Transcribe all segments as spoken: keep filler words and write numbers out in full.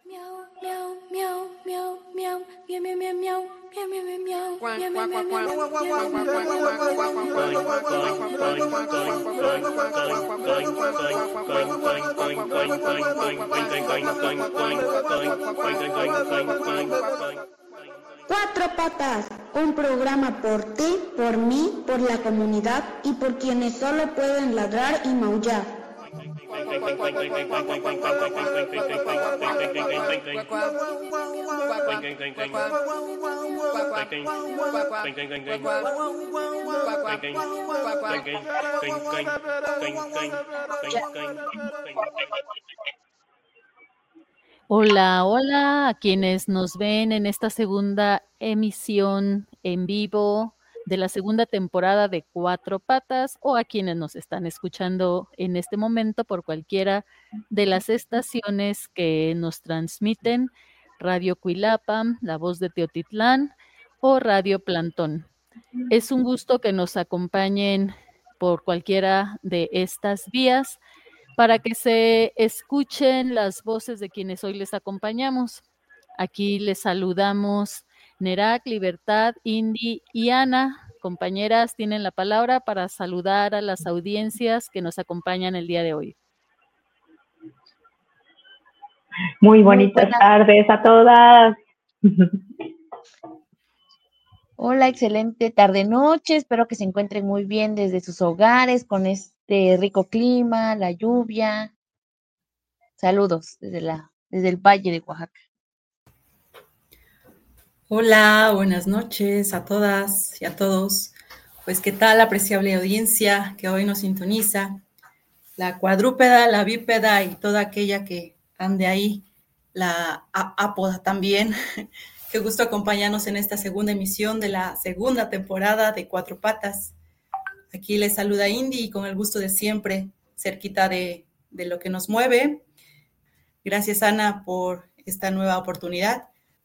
Cuatro Patas, un programa por ti, por mí, por la comunidad y por quienes solo pueden ladrar y maullar. Hola, hola a quienes nos ven en esta segunda emisión en vivo de la segunda temporada de Cuatro Patas, o a quienes nos están escuchando en este momento por cualquiera de las estaciones que nos transmiten: Radio Cuilapa, La Voz de Teotitlán o Radio Plantón. Es un gusto que nos acompañen por cualquiera de estas vías para que se escuchen las voces de quienes hoy les acompañamos. Aquí les saludamos Nerak, Libertad, Indy y Ana. Compañeras, tienen la palabra para saludar a las audiencias que nos acompañan el día de hoy. Muy bonitas Muy tardes a todas. Hola, excelente tarde-noche. Espero que se encuentren muy bien desde sus hogares con este rico clima, la lluvia. Saludos desde, la, desde el Valle de Oaxaca. Hola, buenas noches a todas y a todos. Pues, ¿qué tal, apreciable audiencia que hoy nos sintoniza? La cuadrúpeda, la bípeda y toda aquella que ande ahí, la ápoda también. Qué gusto acompañarnos en esta segunda emisión de la segunda temporada de Cuatro Patas. Aquí les saluda Indy y con el gusto de siempre, cerquita de, de lo que nos mueve. Gracias, Ana, por esta nueva oportunidad.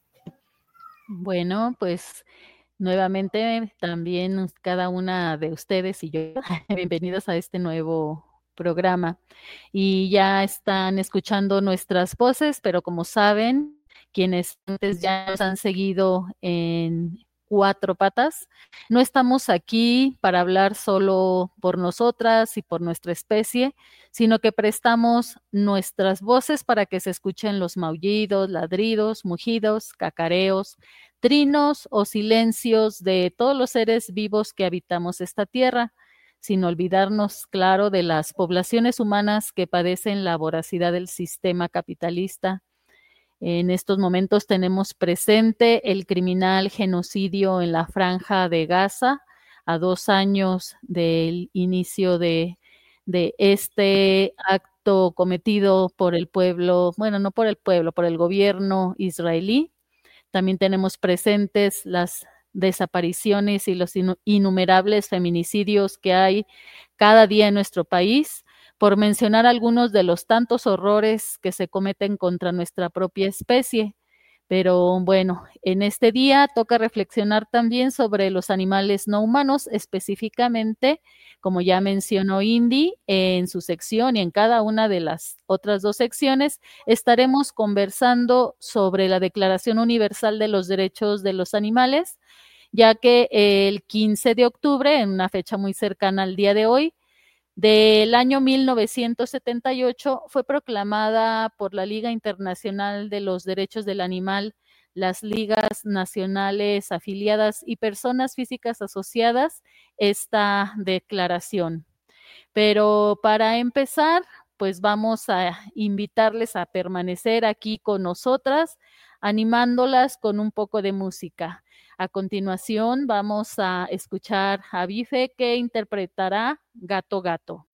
Bueno, pues nuevamente también cada una de ustedes y yo, bienvenidos a este nuevo programa. Y ya están escuchando nuestras voces, pero como saben, quienes antes ya nos han seguido en Cuatro Patas, no estamos aquí para hablar solo por nosotras y por nuestra especie, sino que prestamos nuestras voces para que se escuchen los maullidos, ladridos, mugidos, cacareos, trinos o silencios de todos los seres vivos que habitamos esta tierra, sin olvidarnos, claro, de las poblaciones humanas que padecen la voracidad del sistema capitalista. En estos momentos tenemos presente el criminal genocidio en la Franja de Gaza, a dos años del inicio de, de este acto cometido por el pueblo, bueno, no por el pueblo, por el gobierno israelí. También tenemos presentes las desapariciones y los innumerables feminicidios que hay cada día en nuestro país, por mencionar algunos de los tantos horrores que se cometen contra nuestra propia especie. Pero bueno, en este día toca reflexionar también sobre los animales no humanos, específicamente, como ya mencionó Indy, en su sección y en cada una de las otras dos secciones, estaremos conversando sobre la Declaración Universal de los Derechos de los Animales, ya que el quince de octubre, en una fecha muy cercana al día de hoy, del año mil novecientos setenta y ocho, fue proclamada por la Liga Internacional de los Derechos del Animal, las ligas nacionales afiliadas y personas físicas asociadas esta declaración. Pero para empezar, pues vamos a invitarles a permanecer aquí con nosotras, animándolas con un poco de música. A continuación vamos a escuchar a Bife, que interpretará Gato Gato.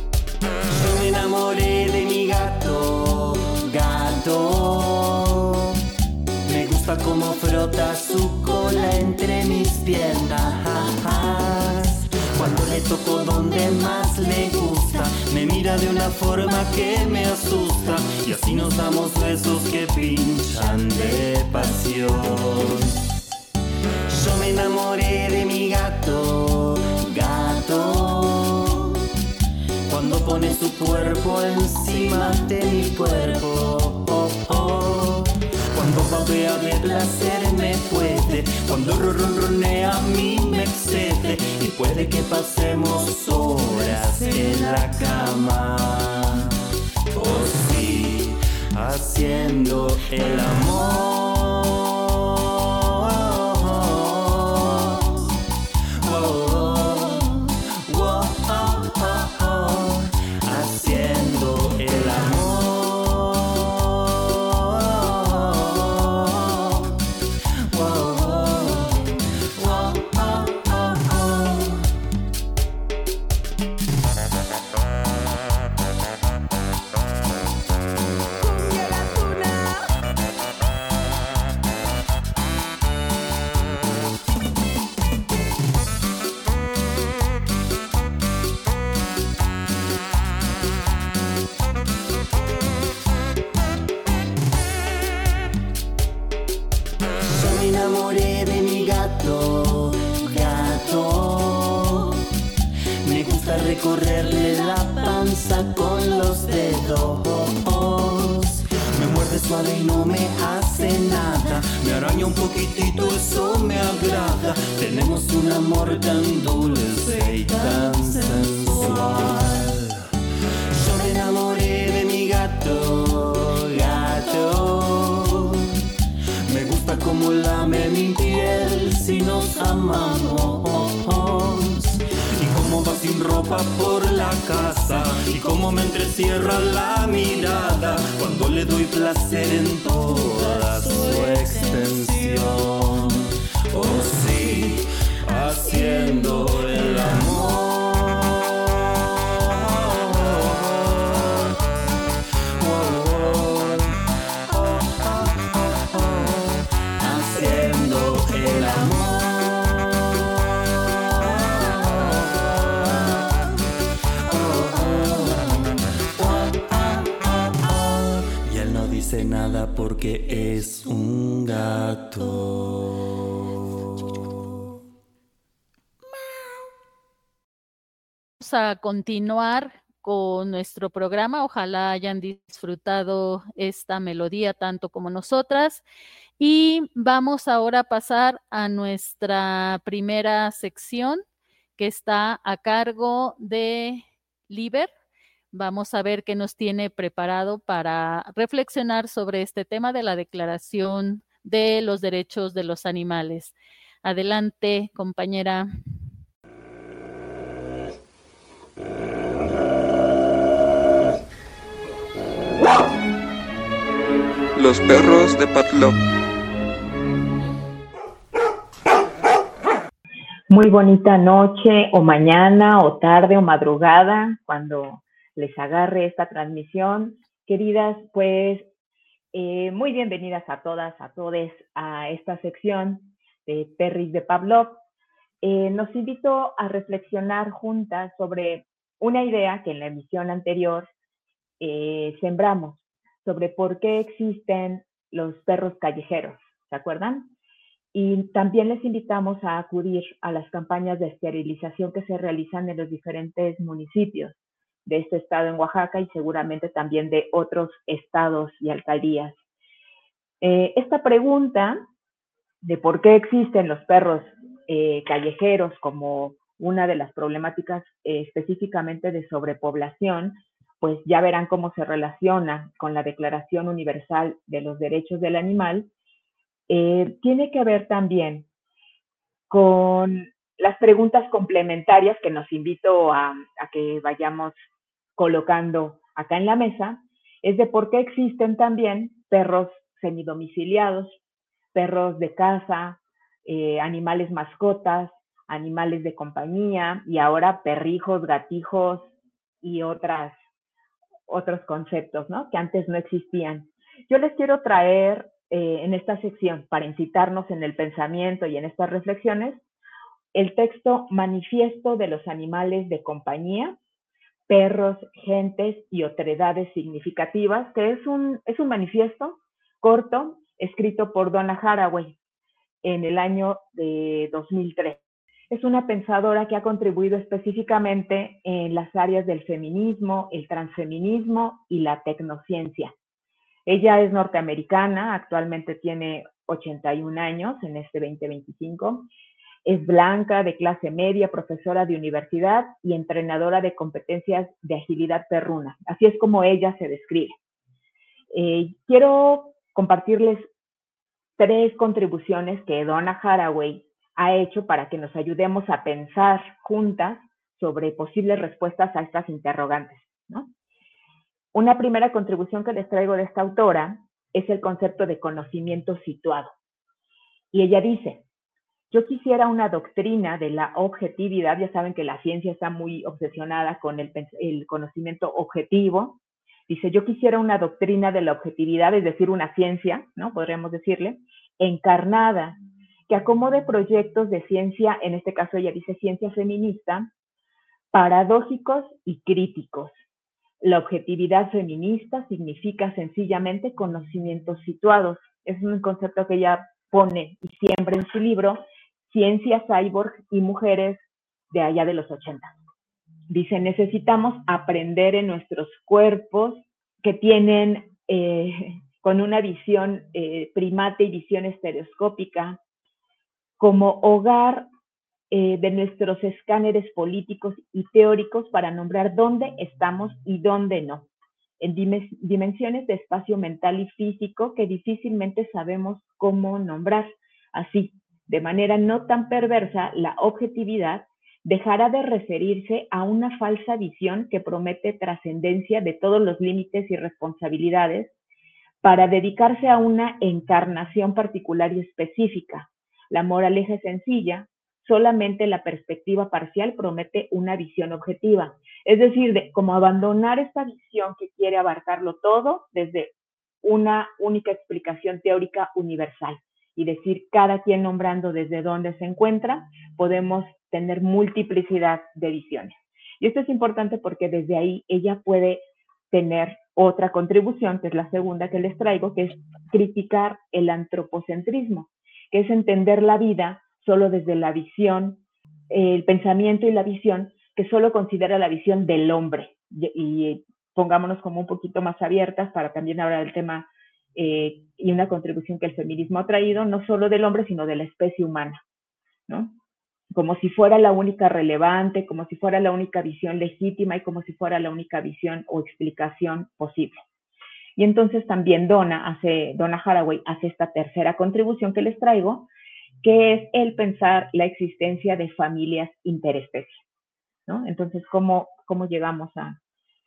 Yo me enamoré de mi gato, gato. frota su cola entre mis piernas. Cuando le toco donde más le gusta, me mira de una forma que me asusta, y así nos damos besos que pinchan de pasión. Yo me enamoré de mi gato, gato, cuando pone su cuerpo encima de mi cuerpo, oh, oh. Cuando babea de placer me puede, cuando ronronea a mí me excede, y puede que pasemos horas en la cama, oh sí, haciendo el amor. Recorrerle la panza con los dedos, me muerde suave y no me hace nada, me araña un poquitito, eso me agrada. Tenemos un amor tan dulce y tan sensual. Yo me enamoré de mi gato, gato, me gusta como lame mi piel si nos amamos, y cómo va sin ropa por la casa, y cómo me entrecierra la mirada cuando le doy placer en toda su extensión. Oh sí, haciendo el amor. Nada porque es un gato. Vamos a continuar con nuestro programa. Ojalá hayan disfrutado esta melodía tanto como nosotras. Y vamos ahora a pasar a nuestra primera sección, que está a cargo de Liber. Vamos a ver qué nos tiene preparado para reflexionar sobre este tema de la Declaración de los Derechos de los Animales. Adelante, compañera. Los perros de Pavlov. Muy bonita noche o mañana o tarde o madrugada cuando les agarre esta transmisión. Queridas, pues eh, muy bienvenidas a todas, a todes a esta sección de Perris de Pavlov. Eh, nos invito a reflexionar juntas sobre una idea que en la emisión anterior eh, sembramos, sobre por qué existen los perros callejeros, ¿se acuerdan? Y también les invitamos a acudir a las campañas de esterilización que se realizan en los diferentes municipios de este estado en Oaxaca y seguramente también de otros estados y alcaldías. Eh, esta pregunta de por qué existen los perros eh, callejeros como una de las problemáticas eh, específicamente de sobrepoblación, pues ya verán cómo se relaciona con la Declaración Universal de los Derechos del Animal, eh, tiene que ver también con las preguntas complementarias que nos invito a, a que vayamos colocando acá en la mesa, es de por qué existen también perros semidomiciliados, perros de casa, eh, animales mascotas, animales de compañía y ahora perrijos, gatijos y otras, otros conceptos, ¿no? Que antes no existían. Yo les quiero traer eh, en esta sección, para incitarnos en el pensamiento y en estas reflexiones, el texto Manifiesto de los Animales de Compañía, Perros, Gentes y Otredades Significativas, que es un, es un manifiesto corto escrito por Donna Haraway en el año de dos mil tres. Es una pensadora que ha contribuido específicamente en las áreas del feminismo, el transfeminismo y la tecnociencia. Ella es norteamericana, actualmente tiene ochenta y un años en este veinte veinticinco. Es blanca, de clase media, profesora de universidad y entrenadora de competencias de agilidad perruna. Así es como ella se describe. Eh, quiero compartirles tres contribuciones que Donna Haraway ha hecho para que nos ayudemos a pensar juntas sobre posibles respuestas a estas interrogantes, ¿no? Una primera contribución que les traigo de esta autora es el concepto de conocimiento situado. Y ella dice, yo quisiera una doctrina de la objetividad, ya saben que la ciencia está muy obsesionada con el, el conocimiento objetivo. Dice, yo quisiera una doctrina de la objetividad, es decir, una ciencia, ¿no? Podríamos decirle, encarnada, que acomode proyectos de ciencia, en este caso ella dice ciencia feminista, paradójicos y críticos. La objetividad feminista significa sencillamente conocimientos situados. Es un concepto que ella pone y siembra en su libro, Ciencia, Cyborg y Mujeres, de allá de los ochenta. Dice, necesitamos aprender en nuestros cuerpos que tienen eh, con una visión eh, primate y visión estereoscópica, como hogar eh, de nuestros escáneres políticos y teóricos para nombrar dónde estamos y dónde no, en dim- dimensiones de espacio mental y físico que difícilmente sabemos cómo nombrar. Así, de manera no tan perversa, la objetividad dejará de referirse a una falsa visión que promete trascendencia de todos los límites y responsabilidades para dedicarse a una encarnación particular y específica. La moraleja es sencilla, solamente la perspectiva parcial promete una visión objetiva. Es decir, de, como abandonar esta visión que quiere abarcarlo todo desde una única explicación teórica universal y decir cada quien nombrando desde dónde se encuentra, podemos tener multiplicidad de visiones. Y esto es importante porque desde ahí ella puede tener otra contribución, que es la segunda que les traigo, que es criticar el antropocentrismo, que es entender la vida solo desde la visión, el pensamiento y la visión, que solo considera la visión del hombre. Y, y pongámonos como un poquito más abiertas para también hablar del tema eh, y una contribución que el feminismo ha traído, no solo del hombre, sino de la especie humana, ¿no? Como si fuera la única relevante, como si fuera la única visión legítima y como si fuera la única visión o explicación posible. Y entonces también Donna, hace, Donna Haraway hace esta tercera contribución que les traigo, que es el pensar la existencia de familias interespecies, ¿no? Entonces, ¿cómo, cómo llegamos a,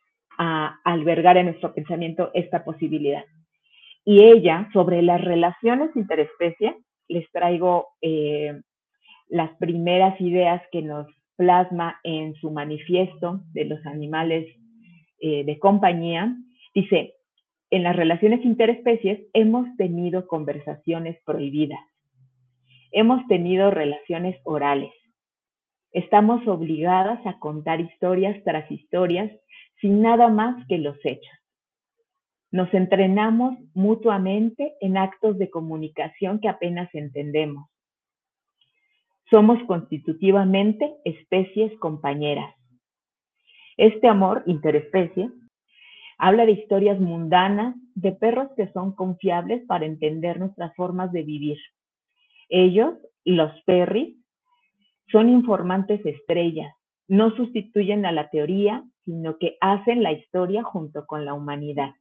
a albergar en nuestro pensamiento esta posibilidad? Y ella, sobre las relaciones interespecie, les traigo eh, las primeras ideas que nos plasma en su manifiesto de los animales eh, de compañía. Dice, en las relaciones interespecies hemos tenido conversaciones prohibidas, hemos tenido relaciones orales, estamos obligadas a contar historias tras historias sin nada más que los hechos. Nos entrenamos mutuamente en actos de comunicación que apenas entendemos. Somos constitutivamente especies compañeras. Este amor interespecie habla de historias mundanas, de perros que son confiables para entender nuestras formas de vivir. Ellos, los perris, son informantes estrellas, no sustituyen a la teoría, sino que hacen la historia junto con la humanidad.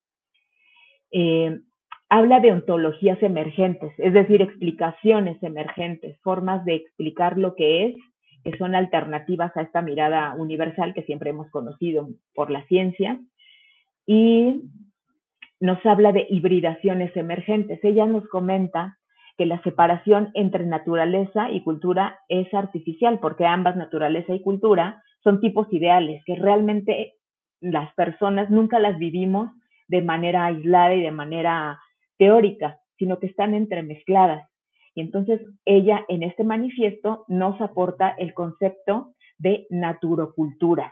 Eh, habla de ontologías emergentes, es decir, explicaciones emergentes, formas de explicar lo que es, que son alternativas a esta mirada universal que siempre hemos conocido por la ciencia, y nos habla de hibridaciones emergentes. Ella nos comenta que la separación entre naturaleza y cultura es artificial, porque ambas, naturaleza y cultura, son tipos ideales, que realmente las personas nunca las vivimos de manera aislada y de manera teórica, sino que están entremezcladas. Y entonces ella en este manifiesto nos aporta el concepto de naturocultura.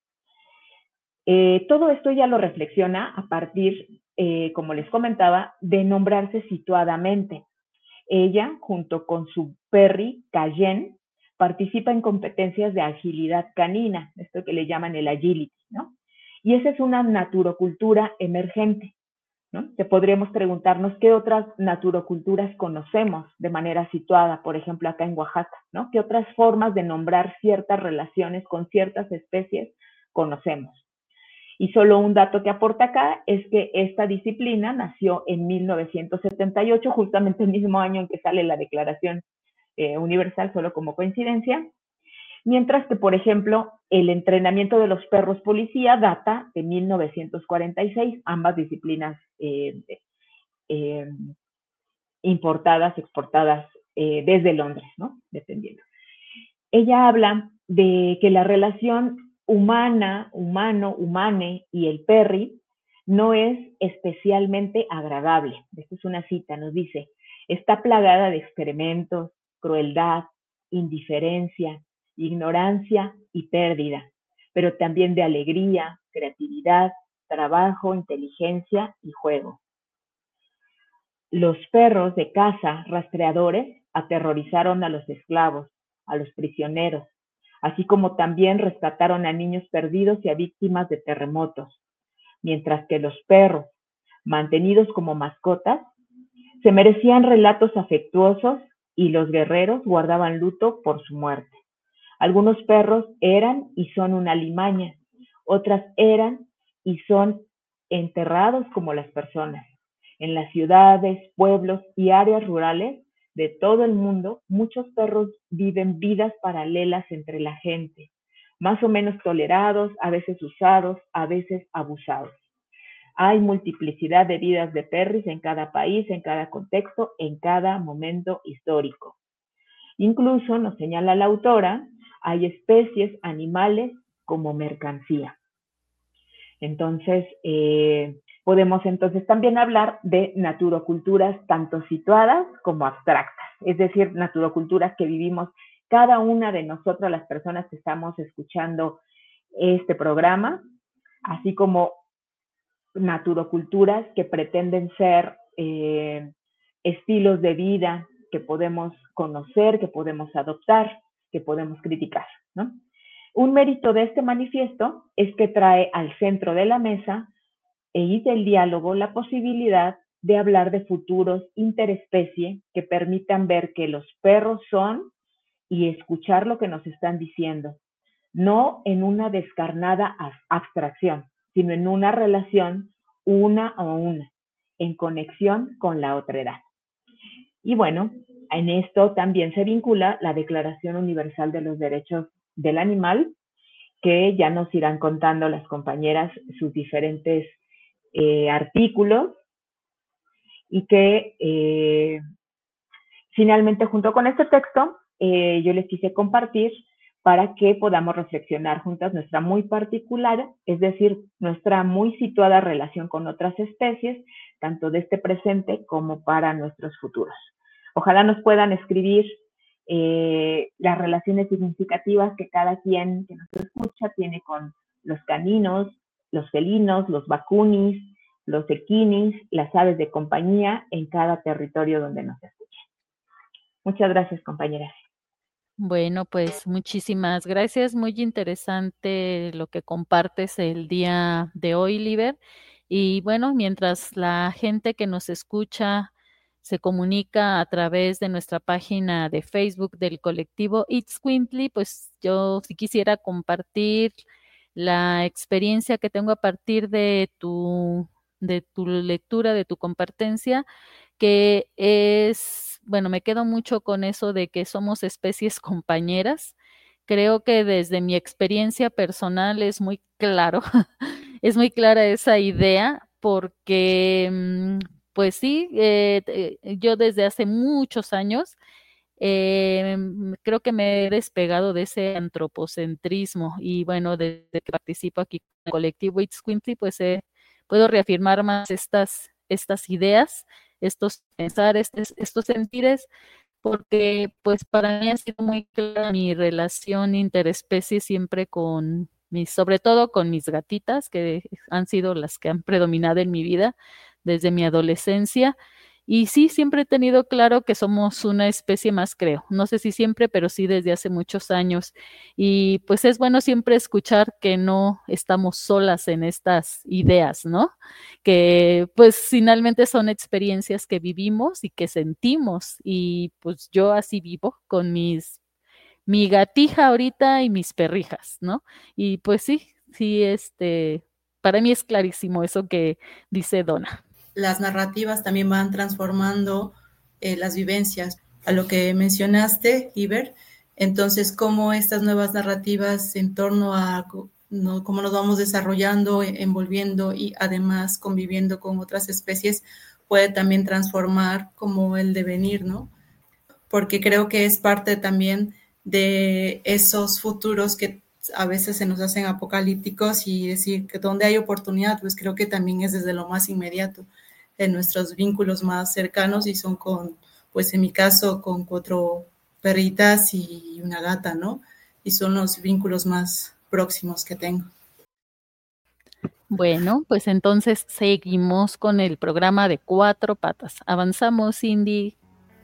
Eh, todo esto ya lo reflexiona a partir, eh, como les comentaba, de nombrarse situadamente. Ella, junto con su perry, Cayenne, participa en competencias de agilidad canina, esto que le llaman el agility, ¿no? Y esa es una naturocultura emergente, ¿no? Que podríamos preguntarnos qué otras naturoculturas conocemos de manera situada, por ejemplo, acá en Oaxaca, ¿no? ¿Qué otras formas de nombrar ciertas relaciones con ciertas especies conocemos? Y solo un dato que aporta acá es que esta disciplina nació en mil novecientos setenta y ocho, justamente el mismo año en que sale la Declaración eh, Universal, solo como coincidencia, mientras que, por ejemplo, el entrenamiento de los perros policía data de mil novecientos cuarenta y seis, ambas disciplinas eh, eh, importadas, exportadas eh, desde Londres, ¿no? Dependiendo. Ella habla de que la relación humana, humano, humane y el perry no es especialmente agradable. Esta es una cita, nos dice, está plagada de experimentos, crueldad, indiferencia, ignorancia y pérdida, pero también de alegría, creatividad, trabajo, inteligencia y juego. Los perros de caza rastreadores aterrorizaron a los esclavos, a los prisioneros, así como también rescataron a niños perdidos y a víctimas de terremotos, mientras que los perros, mantenidos como mascotas, se merecían relatos afectuosos y los guerreros guardaban luto por su muerte. Algunos perros eran y son una alimaña, otras eran y son enterrados como las personas. En las ciudades, pueblos y áreas rurales de todo el mundo, muchos perros viven vidas paralelas entre la gente, más o menos tolerados, a veces usados, a veces abusados. Hay multiplicidad de vidas de perris en cada país, en cada contexto, en cada momento histórico. Incluso, nos señala la autora, hay especies animales como mercancía. Entonces, eh, podemos entonces también hablar de naturoculturas tanto situadas como abstractas, es decir, naturoculturas que vivimos cada una de nosotras, las personas que estamos escuchando este programa, así como naturoculturas que pretenden ser eh, estilos de vida que podemos conocer, que podemos adoptar, que podemos criticar, ¿no? Un mérito de este manifiesto es que trae al centro de la mesa y del diálogo la posibilidad de hablar de futuros interespecie que permitan ver que los perros son y escuchar lo que nos están diciendo, no en una descarnada abstracción, sino en una relación una a una, en conexión con la otredad. Y bueno, en esto también se vincula la Declaración Universal de los Derechos del Animal, que ya nos irán contando las compañeras sus diferentes eh, artículos y que eh, finalmente junto con este texto eh, yo les quise compartir para que podamos reflexionar juntas nuestra muy particular, es decir, nuestra muy situada relación con otras especies, tanto de este presente como para nuestros futuros. Ojalá nos puedan escribir eh, las relaciones significativas que cada quien que nos escucha tiene con los caninos, los felinos, los vacunis, los equinis, las aves de compañía en cada territorio donde nos escuchen. Muchas gracias, compañeras. Bueno, pues muchísimas gracias. Muy interesante lo que compartes el día de hoy, Liber. Y bueno, mientras la gente que nos escucha se comunica a través de nuestra página de Facebook del colectivo Itzcuintli, pues yo sí quisiera compartir la experiencia que tengo a partir de tu, de tu lectura, de tu compartencia, que es, bueno, me quedo mucho con eso de que somos especies compañeras. Creo que desde mi experiencia personal es muy claro, es muy clara esa idea, porque pues sí, eh, yo desde hace muchos años eh, creo que me he despegado de ese antropocentrismo y bueno, desde que participo aquí en el colectivo Itzcuintli, pues eh, puedo reafirmar más estas, estas ideas, estos pensares, estos sentires, porque pues para mí ha sido muy clara mi relación interespecie siempre con mis, sobre todo con mis gatitas, que han sido las que han predominado en mi vida desde mi adolescencia. Y sí, siempre he tenido claro que somos una especie más, creo. No sé si siempre, pero sí desde hace muchos años. Y pues es bueno siempre escuchar que no estamos solas en estas ideas, ¿no? Que pues finalmente son experiencias que vivimos y que sentimos. Y pues yo así vivo con mis, mi gatija ahorita y mis perrijas, ¿no? Y pues sí, sí, este, para mí es clarísimo eso que dice Donna. Las narrativas también van transformando eh, las vivencias. A lo que mencionaste, Iber, entonces cómo estas nuevas narrativas en torno a no, cómo nos vamos desarrollando, envolviendo y además conviviendo con otras especies puede también transformar como el devenir, ¿no? Porque creo que es parte también de esos futuros que a veces se nos hacen apocalípticos y decir que donde hay oportunidad, pues creo que también es desde lo más inmediato, en nuestros vínculos más cercanos y son con, pues en mi caso, con cuatro perritas y una gata, ¿no? Y son los vínculos más próximos que tengo. Bueno, pues entonces seguimos con el programa de Cuatro Patas. Avanzamos, Cindy.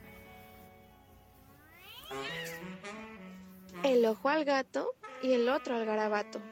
El ojo al gato y el otro al garabato.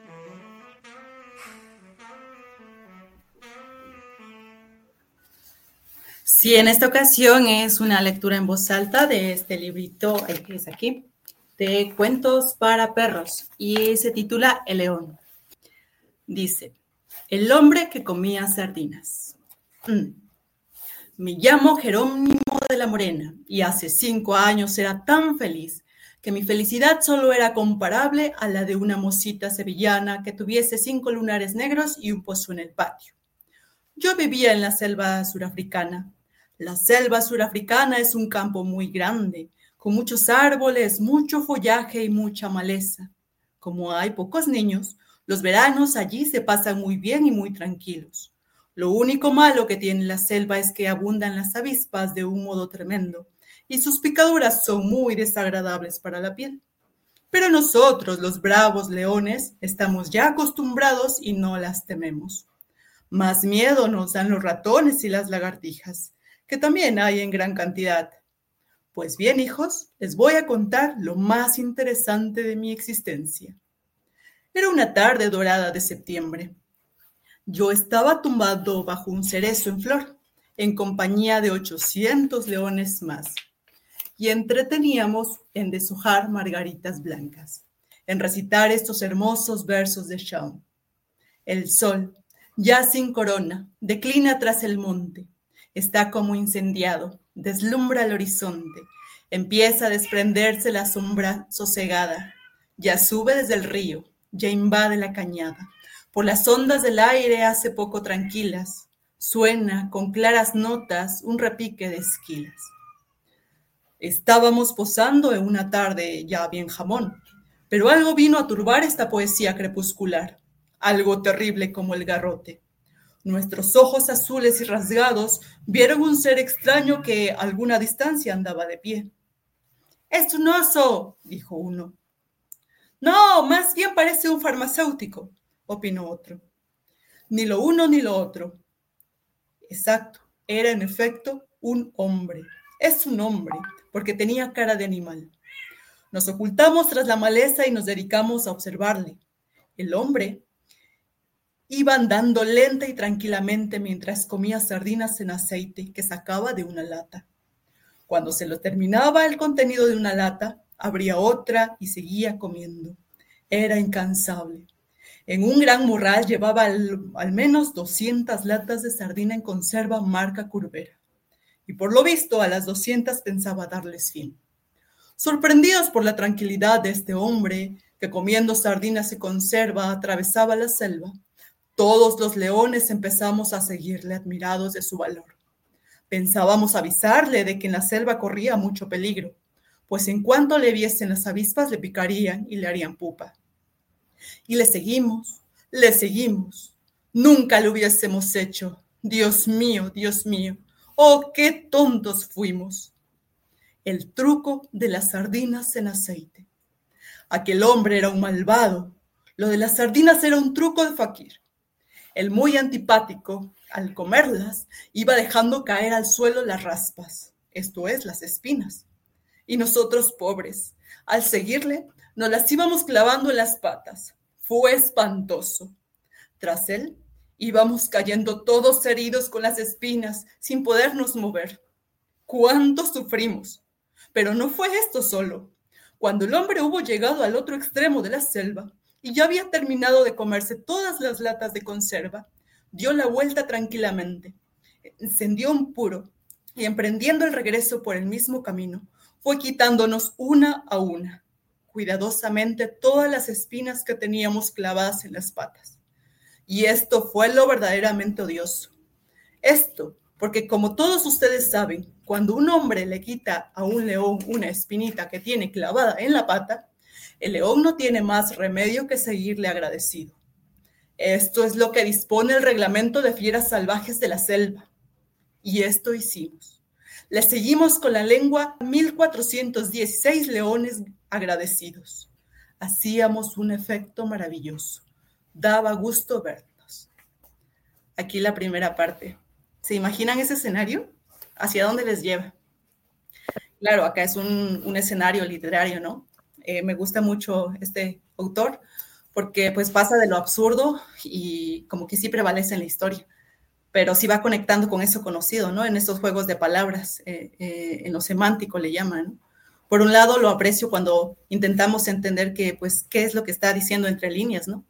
Sí, en esta ocasión es una lectura en voz alta de este librito, que es aquí, de cuentos para perros, y se titula El león. Dice, el hombre que comía sardinas. Mm. Me llamo Jerónimo de la Morena, y hace cinco años era tan feliz que mi felicidad solo era comparable a la de una mocita sevillana que tuviese cinco lunares negros y un pozo en el patio. Yo vivía en la selva surafricana. La selva surafricana es un campo muy grande, con muchos árboles, mucho follaje y mucha maleza. Como hay pocos niños, los veranos allí se pasan muy bien y muy tranquilos. Lo único malo que tiene la selva es que abundan las avispas de un modo tremendo, y sus picaduras son muy desagradables para la piel. Pero nosotros, los bravos leones, estamos ya acostumbrados y no las tememos. Más miedo nos dan los ratones y las lagartijas, que también hay en gran cantidad. Pues bien, hijos, les voy a contar lo más interesante de mi existencia. Era una tarde dorada de septiembre. Yo estaba tumbado bajo un cerezo en flor, en compañía de ochocientos leones más, y entreteníamos en deshojar margaritas blancas, en recitar estos hermosos versos de Shaw. El sol, ya sin corona, declina tras el monte, está como incendiado, deslumbra el horizonte, empieza a desprenderse la sombra sosegada, ya sube desde el río, ya invade la cañada, por las ondas del aire hace poco tranquilas, suena con claras notas un repique de esquilas. Estábamos posando en una tarde ya bien jamón, pero algo vino a turbar esta poesía crepuscular, algo terrible como el garrote. Nuestros ojos azules y rasgados vieron un ser extraño que a alguna distancia andaba de pie. «Es un oso», dijo uno. «No, más bien parece un farmacéutico», opinó otro. Ni lo uno ni lo otro. Exacto, era en efecto un hombre. Es un hombre, porque tenía cara de animal. Nos ocultamos tras la maleza y nos dedicamos a observarle. El hombre iba andando lenta y tranquilamente mientras comía sardinas en aceite que sacaba de una lata. Cuando se lo terminaba el contenido de una lata, abría otra y seguía comiendo. Era incansable. En un gran morral llevaba al, al menos doscientas latas de sardina en conserva marca Curbera. Y por lo visto a las doscientas pensaba darles fin. Sorprendidos por la tranquilidad de este hombre, que comiendo sardinas en conserva atravesaba la selva, todos los leones empezamos a seguirle admirados de su valor. Pensábamos avisarle de que en la selva corría mucho peligro, pues en cuanto le viesen las avispas le picarían y le harían pupa. Y le seguimos, le seguimos. Nunca lo hubiésemos hecho. Dios mío, Dios mío. ¡Oh, qué tontos fuimos! El truco de las sardinas en aceite. Aquel hombre era un malvado. Lo de las sardinas era un truco de faquir. El muy antipático, al comerlas, iba dejando caer al suelo las raspas, esto es, las espinas. Y nosotros, pobres, al seguirle, nos las íbamos clavando en las patas. Fue espantoso. Tras él, íbamos cayendo todos heridos con las espinas, sin podernos mover. ¡Cuánto sufrimos! Pero no fue esto solo. Cuando el hombre hubo llegado al otro extremo de la selva y ya había terminado de comerse todas las latas de conserva, dio la vuelta tranquilamente, encendió un puro y, emprendiendo el regreso por el mismo camino, fue quitándonos una a una, cuidadosamente, todas las espinas que teníamos clavadas en las patas. Y esto fue lo verdaderamente odioso. Esto, porque como todos ustedes saben, cuando un hombre le quita a un león una espinita que tiene clavada en la pata, el león no tiene más remedio que seguirle agradecido. Esto es lo que dispone el reglamento de fieras salvajes de la selva. Y esto hicimos. Le seguimos con la lengua mil cuatrocientos dieciséis leones agradecidos. Hacíamos un efecto maravilloso. Daba gusto vernos. Aquí la primera parte. ¿Se imaginan ese escenario? ¿Hacia dónde les lleva? Claro, acá es un, un escenario literario, ¿no? Eh, me gusta mucho este autor porque pues pasa de lo absurdo y como que sí prevalece en la historia, pero sí va conectando con eso conocido, ¿no? En estos juegos de palabras, eh, eh, en lo semántico le llaman, ¿no? Por un lado lo aprecio cuando intentamos entender que, pues, qué es lo que está diciendo entre líneas, ¿no?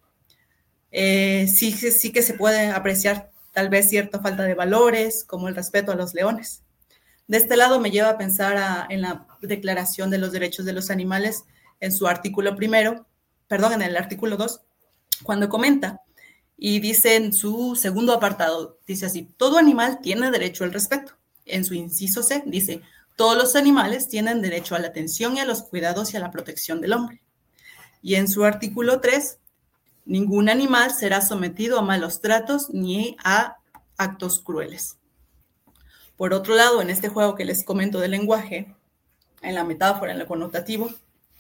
Eh, sí, sí que se puede apreciar tal vez cierta falta de valores, como el respeto a los leones. De este lado me lleva a pensar a, en la Declaración de los Derechos de los Animales, en su artículo primero, perdón, en el artículo dos, cuando comenta y dice en su segundo apartado, dice así: todo animal tiene derecho al respeto. En su inciso C dice: todos los animales tienen derecho a la atención y a los cuidados y a la protección del hombre. Y en su artículo tres, ningún animal será sometido a malos tratos ni a actos crueles. Por otro lado, en este juego que les comento del lenguaje, en la metáfora, en lo connotativo,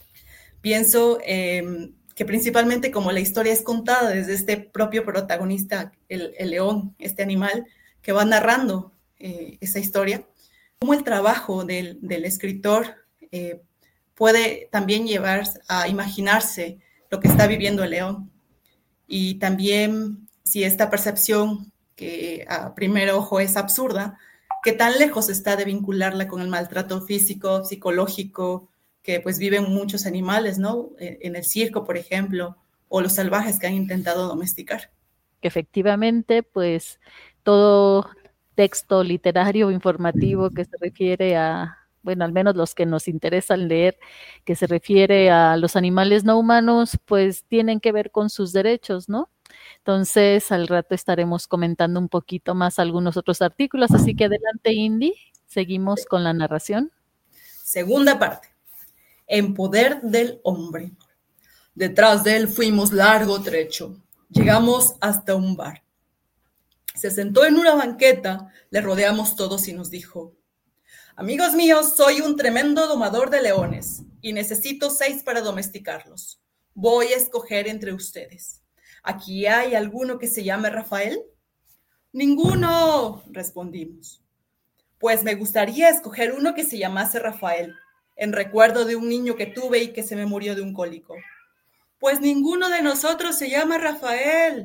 pienso eh, que principalmente como la historia es contada desde este propio protagonista, el, el león, este animal, que va narrando eh, esa historia, cómo el trabajo del, del escritor eh, puede también llevar a imaginarse lo que está viviendo el león. Y también si esta percepción, que a primer ojo es absurda, qué tan lejos está de vincularla con el maltrato físico, psicológico, que pues viven muchos animales, ¿no? En el circo, por ejemplo, o los salvajes que han intentado domesticar. Efectivamente, pues todo texto literario o informativo que se refiere a, bueno, al menos los que nos interesan leer, que se refiere a los animales no humanos, pues tienen que ver con sus derechos, ¿no? Entonces, al rato estaremos comentando un poquito más algunos otros artículos, así que adelante, Indy, seguimos con la narración. Segunda parte. En poder del hombre. Detrás de él fuimos largo trecho. Llegamos hasta un bar. Se sentó en una banqueta, le rodeamos todos y nos dijo: amigos míos, soy un tremendo domador de leones y necesito seis para domesticarlos. Voy a escoger entre ustedes. ¿Aquí hay alguno que se llame Rafael? Ninguno, respondimos. Pues me gustaría escoger uno que se llamase Rafael, en recuerdo de un niño que tuve y que se me murió de un cólico. Pues ninguno de nosotros se llama Rafael.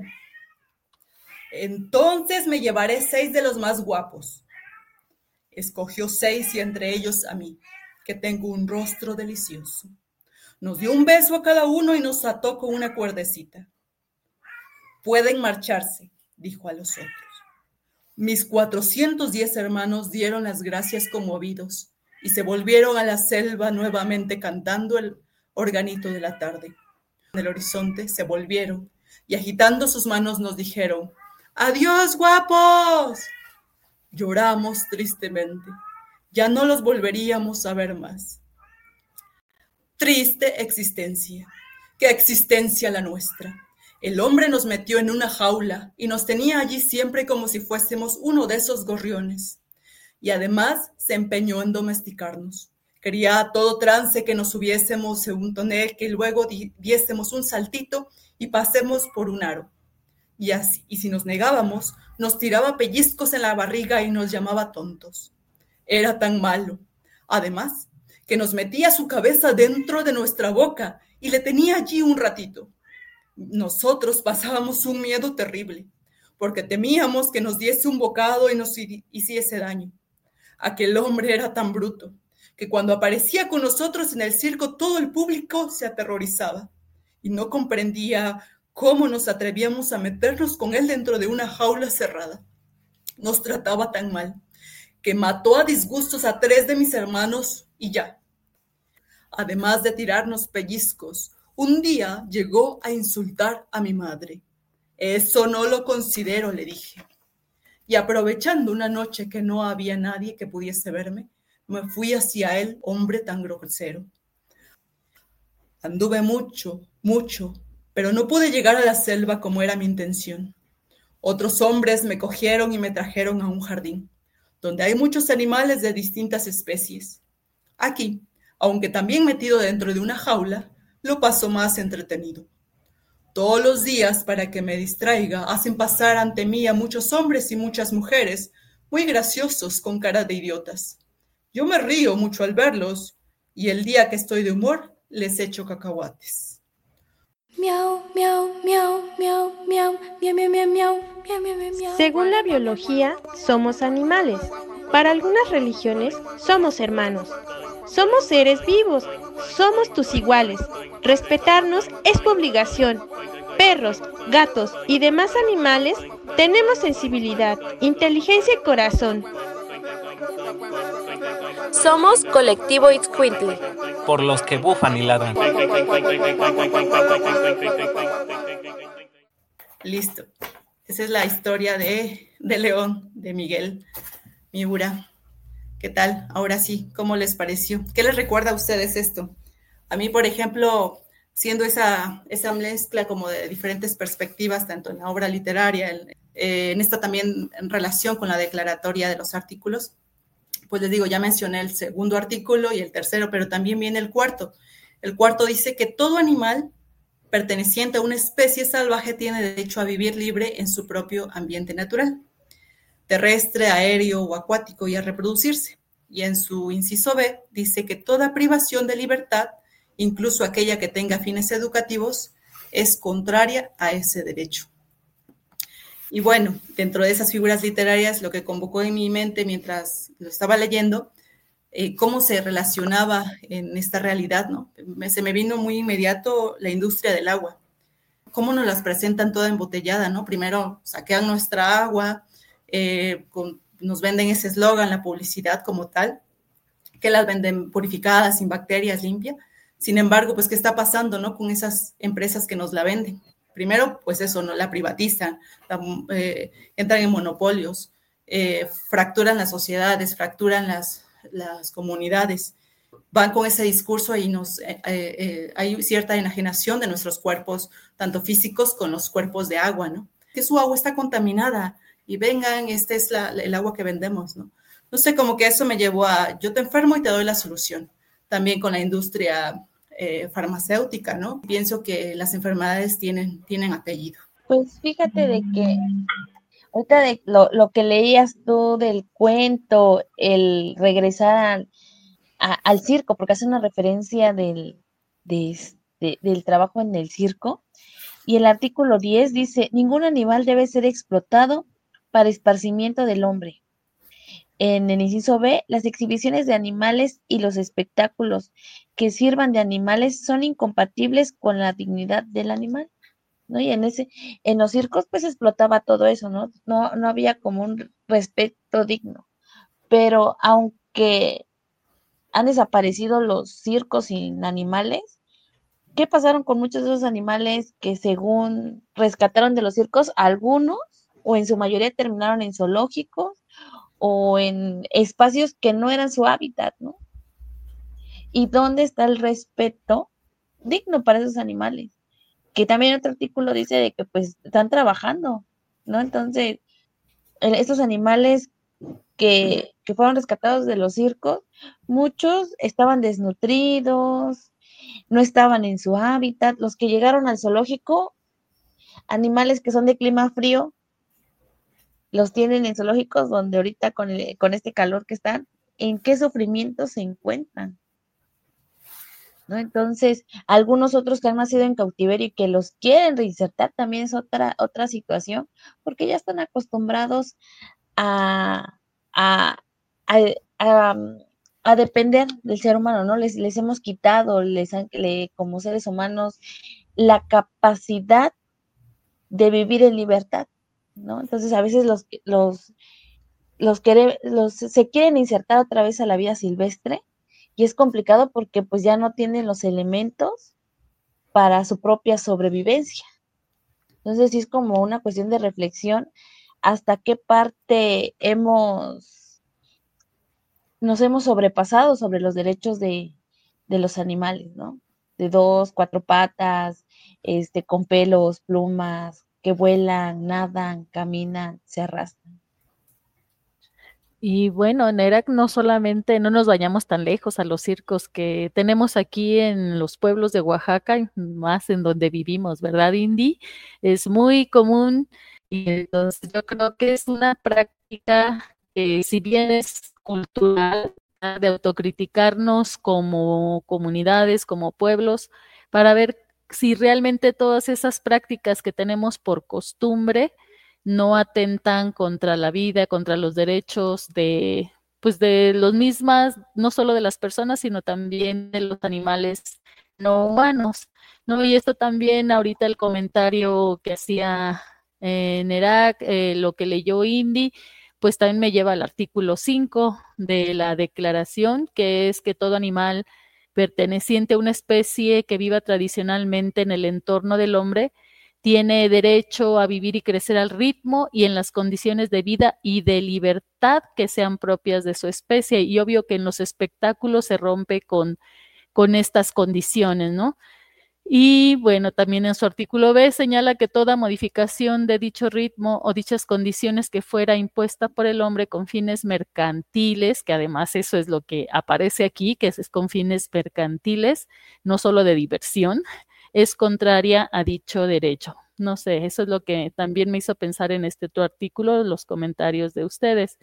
Entonces me llevaré seis de los más guapos. Escogió seis y entre ellos a mí, que tengo un rostro delicioso. Nos dio un beso a cada uno y nos ató con una cuerdecita. Pueden marcharse, dijo a los otros. Mis cuatrocientos diez hermanos dieron las gracias conmovidos y se volvieron a la selva nuevamente cantando el organito de la tarde. En el horizonte se volvieron y agitando sus manos nos dijeron: ¡adiós, guapos! Lloramos tristemente. Ya no los volveríamos a ver más. Triste existencia. ¡Qué existencia la nuestra! El hombre nos metió en una jaula y nos tenía allí siempre como si fuésemos uno de esos gorriones. y además se empeñó en domesticarnos. Quería a todo trance que nos subiésemos en un tonel, que luego di- diésemos un saltito y pasemos por un aro. Y así, y si nos negábamos, nos tiraba pellizcos en la barriga y nos llamaba tontos. Era tan malo. Además, que nos metía su cabeza dentro de nuestra boca y le tenía allí un ratito. Nosotros pasábamos un miedo terrible, porque temíamos que nos diese un bocado y nos hiciese daño. Aquel hombre era tan bruto, que cuando aparecía con nosotros en el circo, todo el público se aterrorizaba y no comprendía cómo nos atrevíamos a meternos con él dentro de una jaula cerrada. Nos trataba tan mal, que mató a disgustos a tres de mis hermanos y ya. Además de tirarnos pellizcos, un día llegó a insultar a mi madre. Eso no lo considero, le dije. Y aprovechando una noche que no había nadie que pudiese verme, me fui hacia él, hombre tan grosero. Anduve mucho, mucho, pero no pude llegar a la selva como era mi intención. Otros hombres me cogieron y me trajeron a un jardín, donde hay muchos animales de distintas especies. Aquí, aunque también metido dentro de una jaula, lo paso más entretenido. Todos los días, para que me distraiga, hacen pasar ante mí a muchos hombres y muchas mujeres, muy graciosos con cara de idiotas. Yo me río mucho al verlos, y el día que estoy de humor, les echo cacahuates. Miau, miau, miau, miau, miau, miau, miau, miau, miau, miau, miau, miau. Según la biología, somos animales. Para algunas religiones, somos hermanos. Somos seres vivos. Somos tus iguales. Respetarnos es tu obligación. Perros, gatos y demás animales tenemos sensibilidad, inteligencia y corazón. Somos Colectivo Itzcuintli. Por los que bufan y ladran. Listo. Esa es la historia de, de León, de Miguel Miura. ¿Qué tal? Ahora sí, ¿cómo les pareció? ¿Qué les recuerda a ustedes esto? A mí, por ejemplo, siendo esa, esa mezcla como de diferentes perspectivas, tanto en la obra literaria, en, eh, en esta también en relación con la declaratoria de los artículos, pues les digo, ya mencioné el segundo artículo y el tercero, pero también viene el cuarto. El cuarto dice que todo animal perteneciente a una especie salvaje tiene derecho a vivir libre en su propio ambiente natural, terrestre, aéreo o acuático, y a reproducirse. Y en su inciso B dice que toda privación de libertad, incluso aquella que tenga fines educativos, es contraria a ese derecho. Y bueno, dentro de esas figuras literarias, lo que convocó en mi mente mientras lo estaba leyendo, eh, cómo se relacionaba en esta realidad, ¿no? Me, se me vino muy inmediato la industria del agua. Cómo nos las presentan toda embotellada, ¿no? Primero saquean nuestra agua, eh, con, nos venden ese eslogan, la publicidad como tal, que las venden purificadas, sin bacterias, limpia. Sin embargo, pues, ¿qué está pasando, no? Con esas empresas que nos la venden. Primero, pues eso, ¿no? La privatizan, la, eh, entran en monopolios, eh, fracturan las sociedades, fracturan las, las comunidades, van con ese discurso y nos, eh, eh, hay cierta enajenación de nuestros cuerpos, tanto físicos con los cuerpos de agua, ¿no? Que su agua está contaminada y vengan, este es la, el agua que vendemos, ¿no? No sé, como que eso me llevó a, yo te enfermo y te doy la solución. También con la industria Eh, farmacéutica, ¿no? Pienso que las enfermedades tienen, tienen apellido. Pues fíjate de que ahorita de lo, lo que leías tú del cuento, el regresar al, a, al circo, porque hace una referencia del, de, de, del trabajo en el circo, y el artículo diez dice, ningún animal debe ser explotado para esparcimiento del hombre. En el inciso B, las exhibiciones de animales y los espectáculos que sirvan de animales son incompatibles con la dignidad del animal, ¿no? Y en ese, en los circos pues explotaba todo eso, ¿no? No, no había como un respeto digno. Pero aunque han desaparecido los circos sin animales, ¿qué pasaron con muchos de esos animales que según rescataron de los circos? Algunos, o en su mayoría, terminaron en zoológicos o en espacios que no eran su hábitat, ¿no? ¿Y dónde está el respeto digno para esos animales? Que también otro artículo dice de que pues están trabajando, ¿no? Entonces, estos animales que, que fueron rescatados de los circos, muchos estaban desnutridos, no estaban en su hábitat. Los que llegaron al zoológico, animales que son de clima frío, los tienen en zoológicos donde ahorita con, el, con este calor que están, ¿en qué sufrimiento se encuentran? ¿No? Entonces, algunos otros que han nacido en cautiverio y que los quieren reinsertar también es otra, otra situación, porque ya están acostumbrados a, a, a, a, a depender del ser humano, ¿no? Les, les hemos quitado, les han, le, como seres humanos, la capacidad de vivir en libertad, ¿no? Entonces, a veces los, los, los, quiere, los se quieren insertar otra vez a la vida silvestre, y es complicado porque pues ya no tienen los elementos para su propia sobrevivencia. Entonces sí es como una cuestión de reflexión hasta qué parte hemos nos hemos sobrepasado sobre los derechos de, de los animales, ¿no? De dos, cuatro patas, este, con pelos, plumas, que vuelan, nadan, caminan, se arrastran. Y bueno, en Irak no solamente, no nos vayamos tan lejos a los circos que tenemos aquí en los pueblos de Oaxaca, más en donde vivimos, ¿verdad, Indy? Es muy común y entonces yo creo que es una práctica que si bien es cultural, de autocriticarnos como comunidades, como pueblos, para ver si realmente todas esas prácticas que tenemos por costumbre no atentan contra la vida, contra los derechos de, pues de los mismas, no solo de las personas, sino también de los animales no humanos, ¿no? Y esto también ahorita el comentario que hacía eh, Nerak, eh, lo que leyó Indy, pues también me lleva al artículo cinco de la declaración, que es que todo animal perteneciente a una especie que viva tradicionalmente en el entorno del hombre tiene derecho a vivir y crecer al ritmo y en las condiciones de vida y de libertad que sean propias de su especie. Y obvio que en los espectáculos se rompe con, con estas condiciones, ¿no? Y bueno, también en su artículo B señala que toda modificación de dicho ritmo o dichas condiciones que fuera impuesta por el hombre con fines mercantiles, que además eso es lo que aparece aquí, que es, es con fines mercantiles, no solo de diversión, es contraria a dicho derecho. No sé, eso es lo que también me hizo pensar en este tu artículo, los comentarios de ustedes.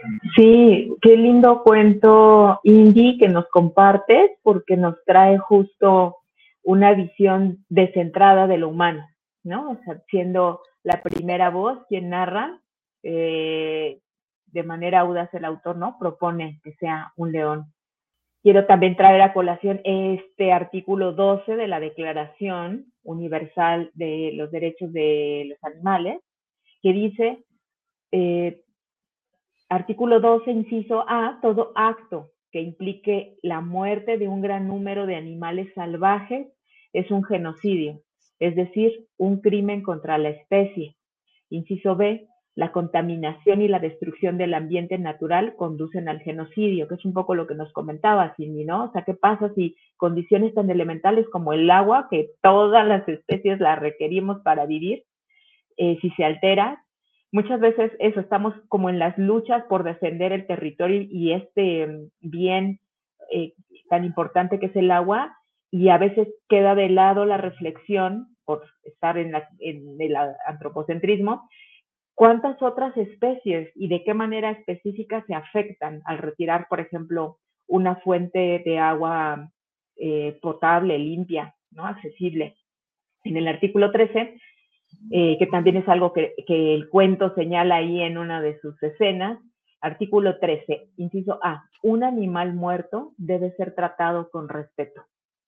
Sí, qué lindo cuento, Indy, que nos compartes, porque nos trae justo una visión descentrada de lo humano, ¿no? O sea, siendo la primera voz quien narra, eh, de manera audaz el autor, ¿no? Propone que sea un león. Quiero también traer a colación este artículo doce de la Declaración Universal de los Derechos de los Animales, que dice, eh, artículo doce, inciso A, todo acto que implique la muerte de un gran número de animales salvajes es un genocidio, es decir, un crimen contra la especie. Inciso B, la contaminación y la destrucción del ambiente natural conducen al genocidio, que es un poco lo que nos comentaba Cindy, ¿no? O sea, ¿qué pasa si condiciones tan elementales como el agua, que todas las especies la requerimos para vivir, eh, si se altera? Muchas veces eso, estamos como en las luchas por defender el territorio y este bien eh, tan importante que es el agua, y a veces queda de lado la reflexión por estar en, la, en el antropocentrismo. ¿Cuántas otras especies y de qué manera específica se afectan al retirar, por ejemplo, una fuente de agua eh, potable, limpia, ¿no? Accesible? En el artículo trece, eh, que también es algo que, que el cuento señala ahí en una de sus escenas, artículo trece, inciso A, un animal muerto debe ser tratado con respeto.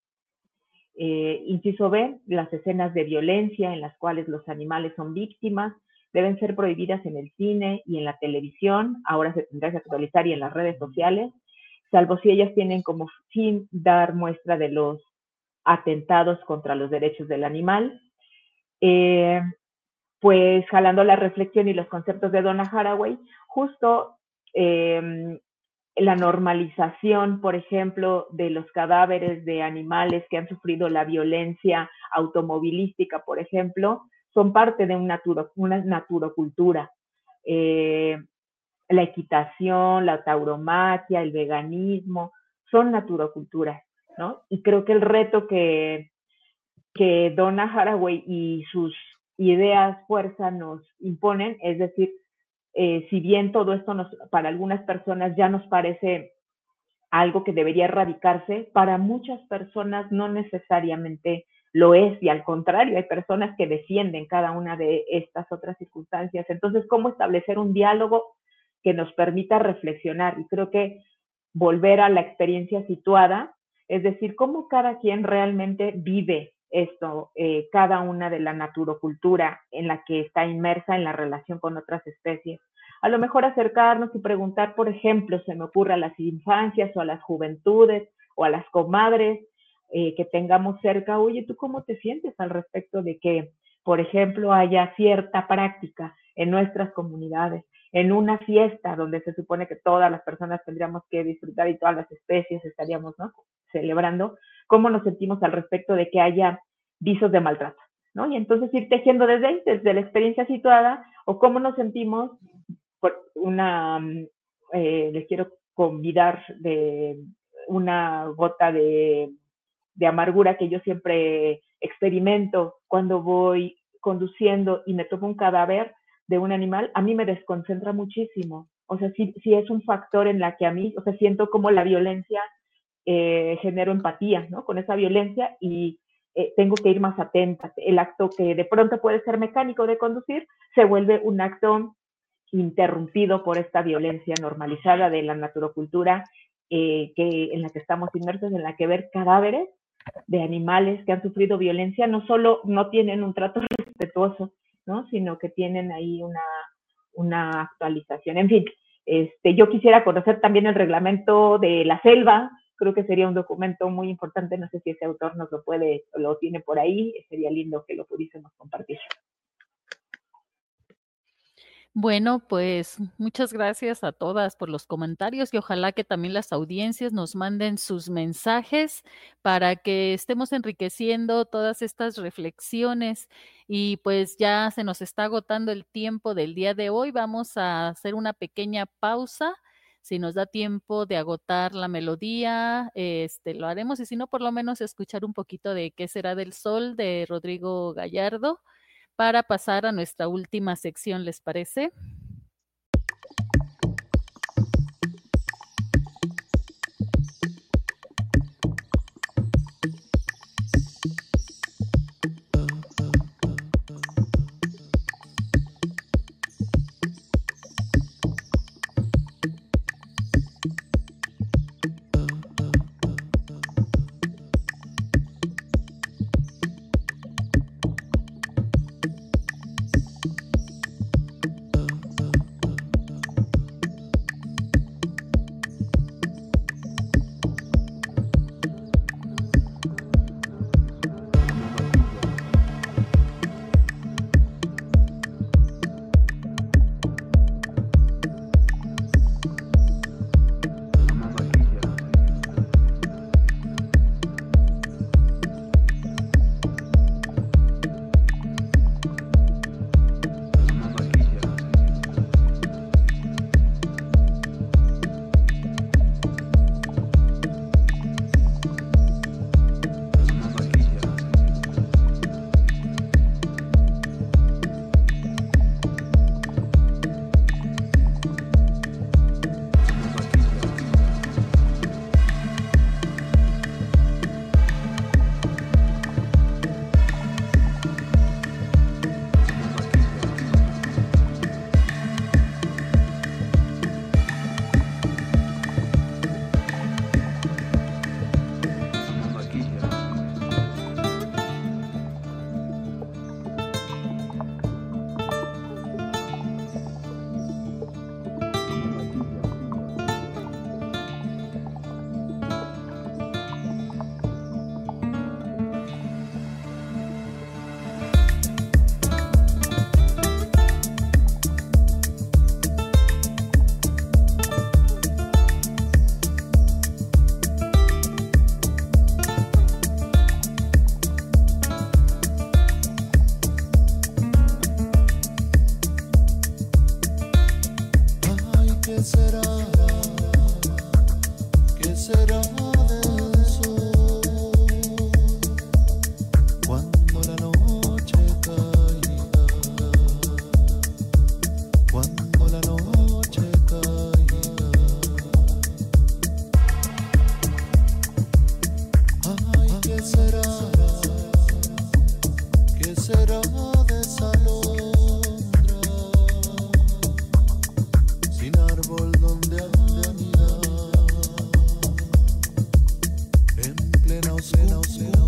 Eh, inciso B, las escenas de violencia en las cuales los animales son víctimas deben ser prohibidas en el cine y en la televisión, ahora se tendrá que actualizar, y en las redes sociales, salvo si ellas tienen como fin dar muestra de los atentados contra los derechos del animal. Eh, pues jalando la reflexión y los conceptos de Donna Haraway, justo eh, la normalización, por ejemplo, de los cadáveres de animales que han sufrido la violencia automovilística, por ejemplo, son parte de un naturo, una naturocultura. Eh, la equitación, la tauromaquia, el veganismo, son naturoculturas, ¿no? Y creo que el reto que, que Donna Haraway y sus ideas fuerza nos imponen, es decir, eh, si bien todo esto nos, para algunas personas ya nos parece algo que debería erradicarse, para muchas personas no necesariamente lo es, y al contrario, hay personas que defienden cada una de estas otras circunstancias. Entonces, ¿cómo establecer un diálogo que nos permita reflexionar? Y creo que volver a la experiencia situada, es decir, cómo cada quien realmente vive esto, eh, cada una de la naturocultura en la que está inmersa en la relación con otras especies. A lo mejor acercarnos y preguntar, por ejemplo, se me ocurre a las infancias o a las juventudes o a las comadres eh, que tengamos cerca, oye, ¿tú cómo te sientes al respecto de que, por ejemplo, haya cierta práctica en nuestras comunidades, en una fiesta donde se supone que todas las personas tendríamos que disfrutar y todas las especies estaríamos, ¿no?, celebrando? ¿Cómo nos sentimos al respecto de que haya visos de maltrato, ¿no? Y entonces ir tejiendo desde ahí, desde la experiencia situada, o cómo nos sentimos por una, eh, les quiero convidar de una gota de, de amargura que yo siempre experimento cuando voy conduciendo y me toco un cadáver de un animal. A mí me desconcentra muchísimo. O sea, sí, sí es un factor en la que a mí, o sea, siento como la violencia, eh, genero empatía, ¿no?, con esa violencia, y eh, tengo que ir más atenta. El acto que de pronto puede ser mecánico de conducir se vuelve un acto interrumpido por esta violencia normalizada de la naturocultura eh, que, en la que estamos inmersos, en la que ver cadáveres de animales que han sufrido violencia no solo no tienen un trato respetuoso, ¿no?, sino que tienen ahí una, una actualización. En fin, este, yo quisiera conocer también el reglamento de la selva. Creo que sería un documento muy importante. No sé si ese autor nos lo puede, lo tiene por ahí. Sería lindo que lo pudiésemos compartir. Bueno, pues muchas gracias a todas por los comentarios, y ojalá que también las audiencias nos manden sus mensajes para que estemos enriqueciendo todas estas reflexiones. Y pues ya se nos está agotando el tiempo del día de hoy. Vamos a hacer una pequeña pausa. Si nos da tiempo de agotar la melodía, este, lo haremos, y si no, por lo menos escuchar un poquito de ¿Qué será del sol?, de Rodrigo Gallardo, para pasar a nuestra última sección, ¿les parece? será? ¿Qué será de esa alondra sin árbol donde anidar en plena oscuridad?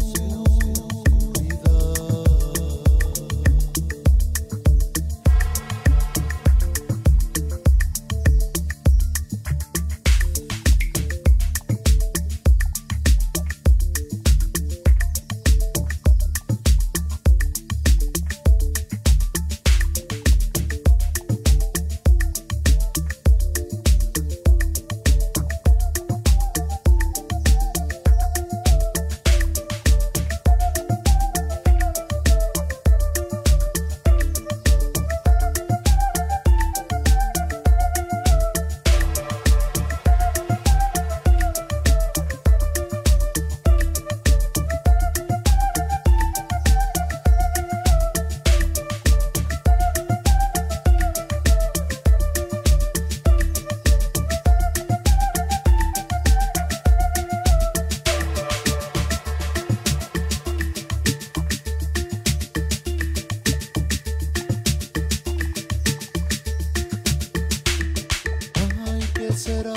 ¿Qué será?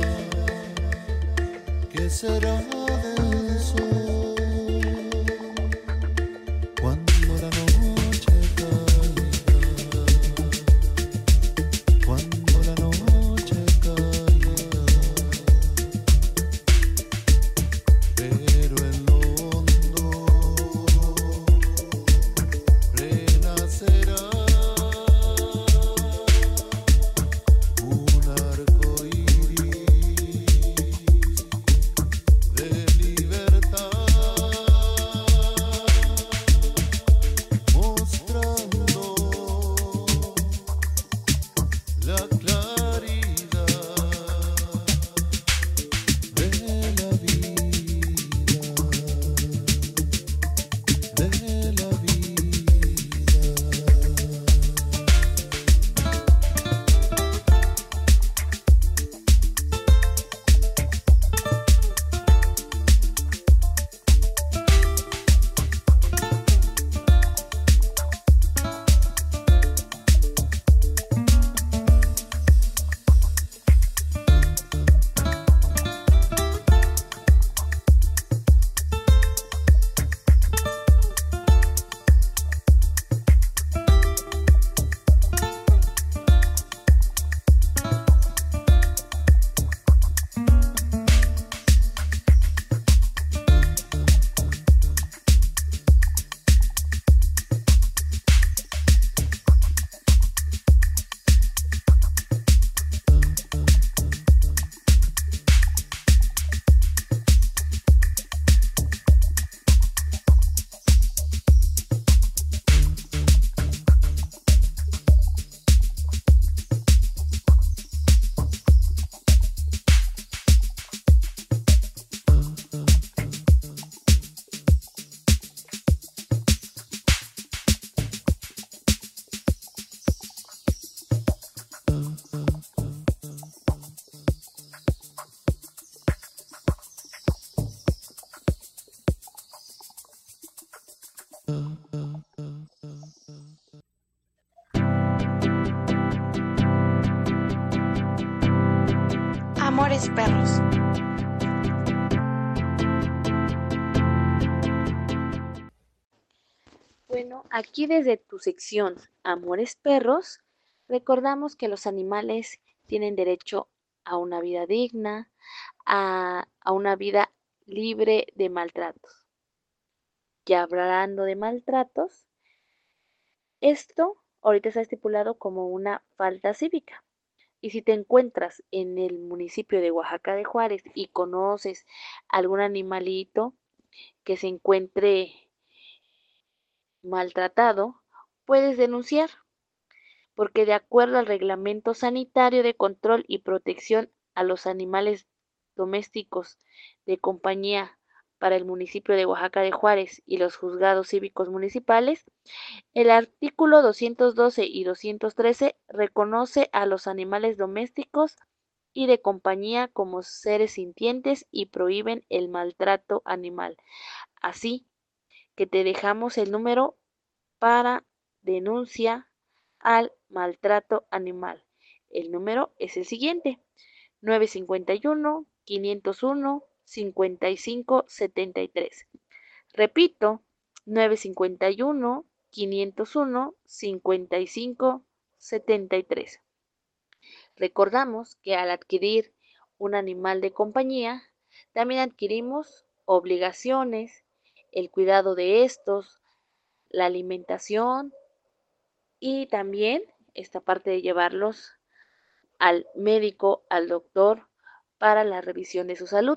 ¿Qué será del sol cuando la noche caiga? Cuando la noche caiga, pero en lo hondo renacerá un arco iris de libertad, mostrando la claridad de la vida, de la vida. Amores perros. Bueno, aquí desde tu sección Amores Perros, recordamos que los animales tienen derecho a una vida digna, a, a una vida libre de maltratos. Ya hablando de maltratos, esto ahorita está estipulado como una falta cívica. Y si te encuentras en el municipio de Oaxaca de Juárez y conoces algún animalito que se encuentre maltratado, puedes denunciar, porque de acuerdo al Reglamento Sanitario de Control y Protección a los Animales Domésticos de Compañía para el municipio de Oaxaca de Juárez y los juzgados cívicos municipales, el artículo doscientos doce y doscientos trece reconoce a los animales domésticos y de compañía como seres sintientes y prohíben el maltrato animal. Así que te dejamos el número para denuncia al maltrato animal. El número es el siguiente: nueve cinco uno, quinientos uno, cincuenta y cinco setenta y tres. Repito, nueve cinco uno, quinientos uno, cincuenta y cinco setenta y tres. Recordamos que al adquirir un animal de compañía, también adquirimos obligaciones, el cuidado de estos, la alimentación y también esta parte de llevarlos al médico, al doctor, para la revisión de su salud.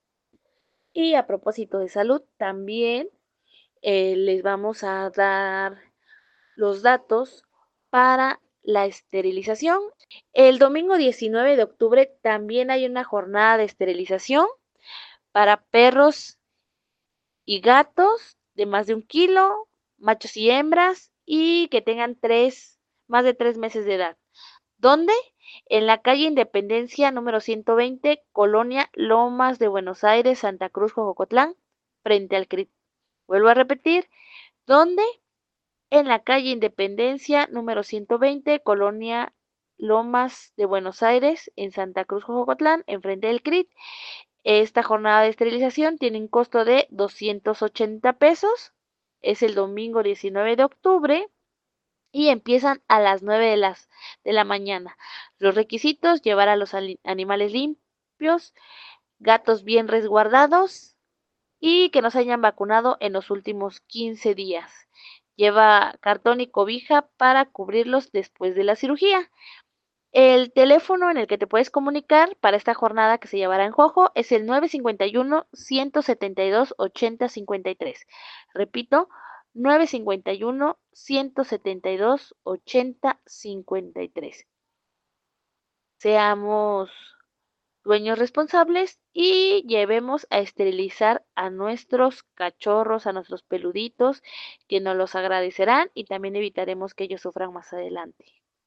Y a propósito de salud, también eh, les vamos a dar los datos para la esterilización. El domingo diecinueve de octubre también hay una jornada de esterilización para perros y gatos de más de un kilo, machos y hembras, y que tengan tres, más de tres meses de edad. ¿Dónde? En la calle Independencia número ciento veinte, Colonia Lomas de Buenos Aires, Santa Cruz, Jococotlán, frente al C R I T. Vuelvo a repetir, ¿dónde? En la calle Independencia número ciento veinte, Colonia Lomas de Buenos Aires, en Santa Cruz, Jococotlán, enfrente del C R I T. Esta jornada de esterilización tiene un costo de doscientos ochenta pesos. Es el domingo diecinueve de octubre y empiezan a las nueve de, las, de la mañana. Los requisitos: llevar a los animales limpios, gatos bien resguardados y que no se hayan vacunado en los últimos quince días. Lleva cartón y cobija para cubrirlos después de la cirugía. El teléfono en el que te puedes comunicar para esta jornada que se llevará en Jojo es el nueve cinco uno, ciento setenta y dos, ochenta cincuenta y tres. Repito, nueve cinco uno, ciento setenta y dos, ochenta cincuenta y tres. Seamos dueños responsables y llevemos a esterilizar a nuestros cachorros, a nuestros peluditos, que nos los agradecerán y también evitaremos que ellos sufran más adelante.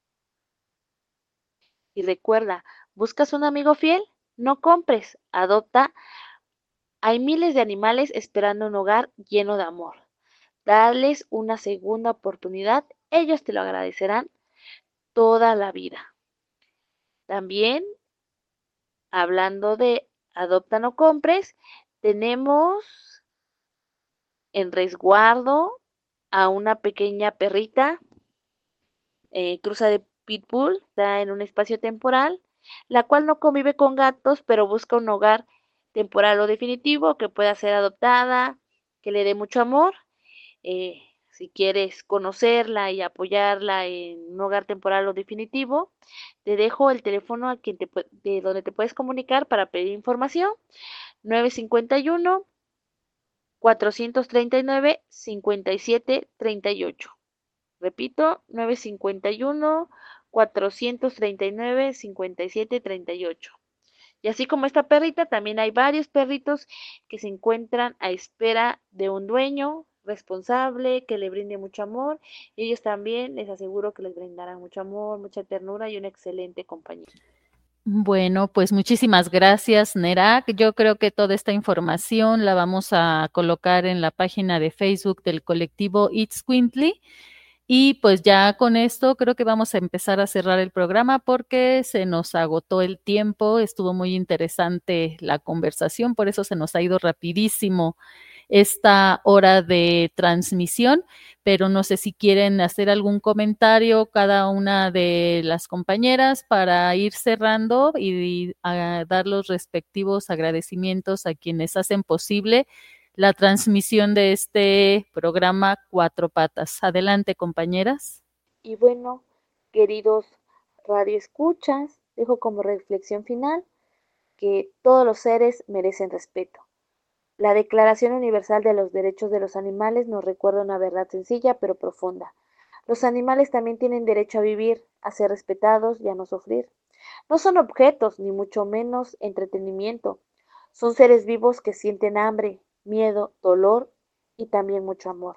Y recuerda, ¿buscas un amigo fiel? No compres, adopta. Hay miles de animales esperando un hogar lleno de amor. Darles una segunda oportunidad, ellos te lo agradecerán toda la vida. También, hablando de adopta, no compres, tenemos en resguardo a una pequeña perrita, eh, cruza de pitbull, está en un espacio temporal, la cual no convive con gatos, pero busca un hogar temporal o definitivo que pueda ser adoptada, que le dé mucho amor. Eh, si quieres conocerla y apoyarla en un hogar temporal o definitivo, te dejo el teléfono a quien te, de donde te puedes comunicar para pedir información: nueve cinco uno, cuatrocientos treinta y nueve, cincuenta y siete treinta y ocho. Repito, nueve cinco uno, cuatrocientos treinta y nueve, cincuenta y siete treinta y ocho. Y así como esta perrita, también hay varios perritos que se encuentran a espera de un dueño responsable que le brinde mucho amor. Y ellos también, les aseguro que les brindarán mucho amor, mucha ternura y una excelente compañía. Bueno, pues muchísimas gracias, Nerak. Yo creo que toda esta información la vamos a colocar en la página de Facebook del colectivo Itzcuintli. Y pues ya con esto creo que vamos a empezar a cerrar el programa porque se nos agotó el tiempo. Estuvo muy interesante la conversación, por eso se nos ha ido rapidísimo esta hora de transmisión, pero no sé si quieren hacer algún comentario cada una de las compañeras para ir cerrando y, y a dar los respectivos agradecimientos a quienes hacen posible la transmisión de este programa Cuatro Patas. Adelante, compañeras. Y bueno, queridos radioescuchas, dejo como reflexión final que todos los seres merecen respeto. La Declaración Universal de los Derechos de los Animales nos recuerda una verdad sencilla pero profunda. Los animales también tienen derecho a vivir, a ser respetados y a no sufrir. No son objetos, ni mucho menos entretenimiento. Son seres vivos que sienten hambre, miedo, dolor y también mucho amor.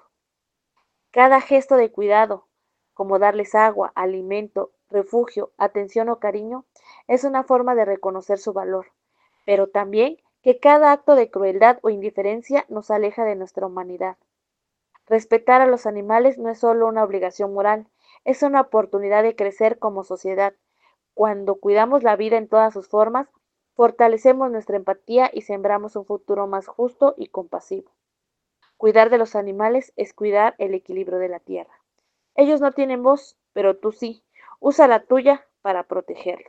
Cada gesto de cuidado, como darles agua, alimento, refugio, atención o cariño, Es una forma de reconocer su valor, pero también que cada acto de crueldad o indiferencia nos aleja de nuestra humanidad. Respetar a los animales no es solo una obligación moral, es una oportunidad de crecer como sociedad. Cuando cuidamos la vida en todas sus formas, fortalecemos nuestra empatía y sembramos un futuro más justo y compasivo. Cuidar de los animales es cuidar el equilibrio de la tierra. Ellos no tienen voz, pero tú sí. Usa la tuya para protegerlos.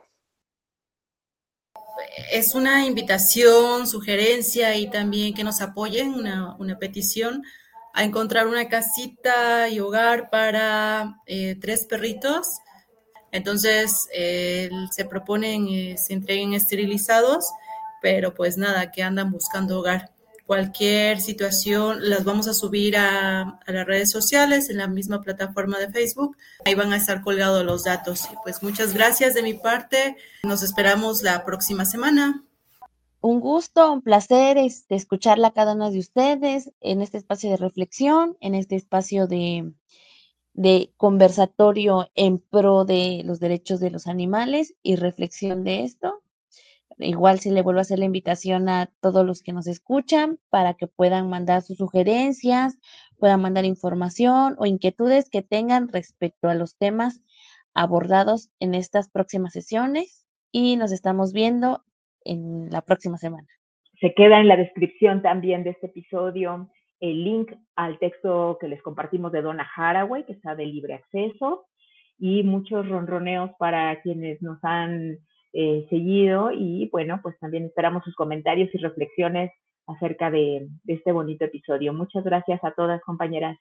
Es una invitación, sugerencia y también que nos apoyen, una, una petición a encontrar una casita y hogar para eh, tres perritos. Entonces eh, se proponen, eh, se entreguen esterilizados, pero pues nada, que andan buscando hogar. Cualquier situación las vamos a subir a, a las redes sociales, en la misma plataforma de Facebook. Ahí van a estar colgados los datos. Y pues muchas gracias de mi parte. Nos esperamos la próxima semana. Un gusto, un placer este, escucharla a cada uno de ustedes en este espacio de reflexión, en este espacio de, de conversatorio en pro de los derechos de los animales y reflexión de esto. Igual si le vuelvo a hacer la invitación a todos los que nos escuchan para que puedan mandar sus sugerencias, puedan mandar información o inquietudes que tengan respecto a los temas abordados en estas próximas sesiones y nos estamos viendo en la próxima semana. Se queda en la descripción también de este episodio el link al texto que les compartimos de Donna Haraway, que está de libre acceso, y muchos ronroneos para quienes nos han eh, seguido, y bueno, pues también esperamos sus comentarios y reflexiones acerca de, de este bonito episodio. Muchas gracias a todas, compañeras.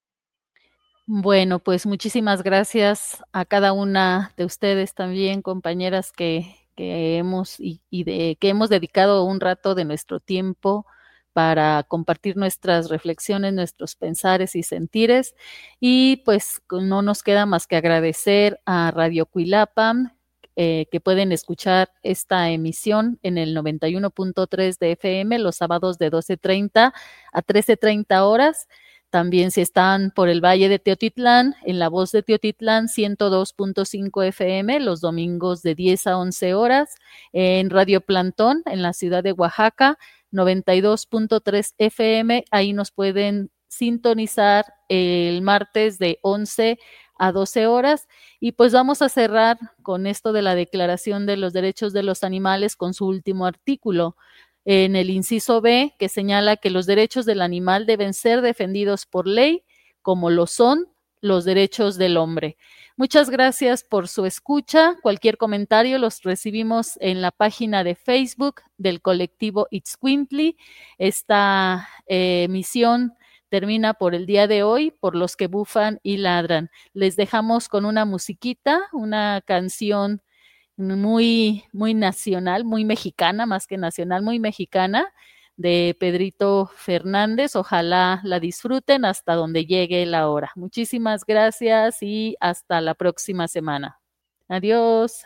Bueno, pues muchísimas gracias a cada una de ustedes también, compañeras, que, que hemos y, y de, que hemos dedicado un rato de nuestro tiempo para compartir nuestras reflexiones, nuestros pensares y sentires. Y pues no nos queda más que agradecer a Radio Cuilapa, eh, que pueden escuchar esta emisión en el noventa y uno punto tres de F M los sábados de doce treinta a trece treinta horas. También si están por el Valle de Teotitlán, en La Voz de Teotitlán, ciento dos punto cinco F M, los domingos de diez a once horas. En Radio Plantón, en la ciudad de Oaxaca, noventa y dos punto tres F M, ahí nos pueden sintonizar el martes de once a doce horas. Y pues vamos a cerrar con esto de la Declaración de los Derechos de los Animales con su último artículo, en el inciso B, que señala que los derechos del animal deben ser defendidos por ley, como lo son los derechos del hombre. Muchas gracias por su escucha. Cualquier comentario los recibimos en la página de Facebook del colectivo Itzcuintli. Esta eh, emisión termina por el día de hoy, por los que bufan y ladran. Les dejamos con una musiquita, una canción muy, muy nacional, muy mexicana, más que nacional, muy mexicana, de Pedrito Fernández. Ojalá la disfruten hasta donde llegue la hora. Muchísimas gracias y hasta la próxima semana. Adiós.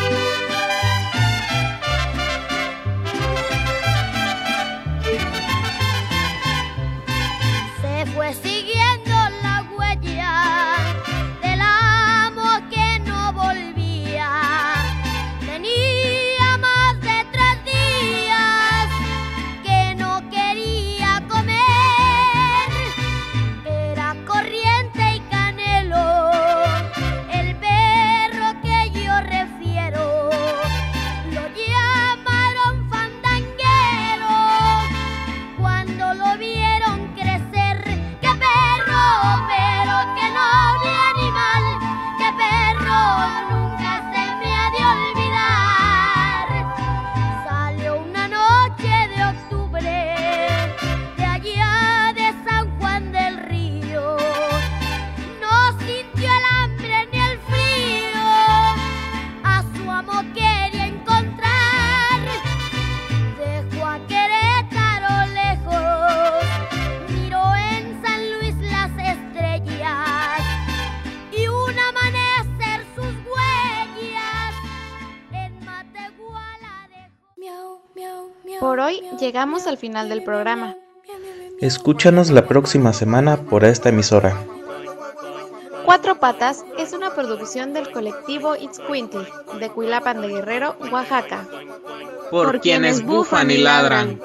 Se fue siguiendo la huella del amo que no volvía. Tenía más de tres días que no quería comer. Era Corriente y Canelo, el perro que yo refiero. Lo llamaron fandanguero cuando lo vieron crecer. ¡Qué perro! Pero que noble animal. ¡Qué perro! Nunca se me ha de olvidar. Salió una noche de octubre de allá de San Juan del Río. No sintió el hambre ni el frío. A su amo quería encontrar. Dejó a Querétaro lejos. Miró en San Luis las estrellas y un amanecer sus huellas en Matehuala dejó. Miau, miau, miau. Por hoy llegamos al final del programa. Escúchanos la próxima semana por esta emisora. Cuatro Patas es una producción del colectivo Itzcuintli, de Cuilapan de Guerrero, Oaxaca. Por, Por quienes bufan y ladran.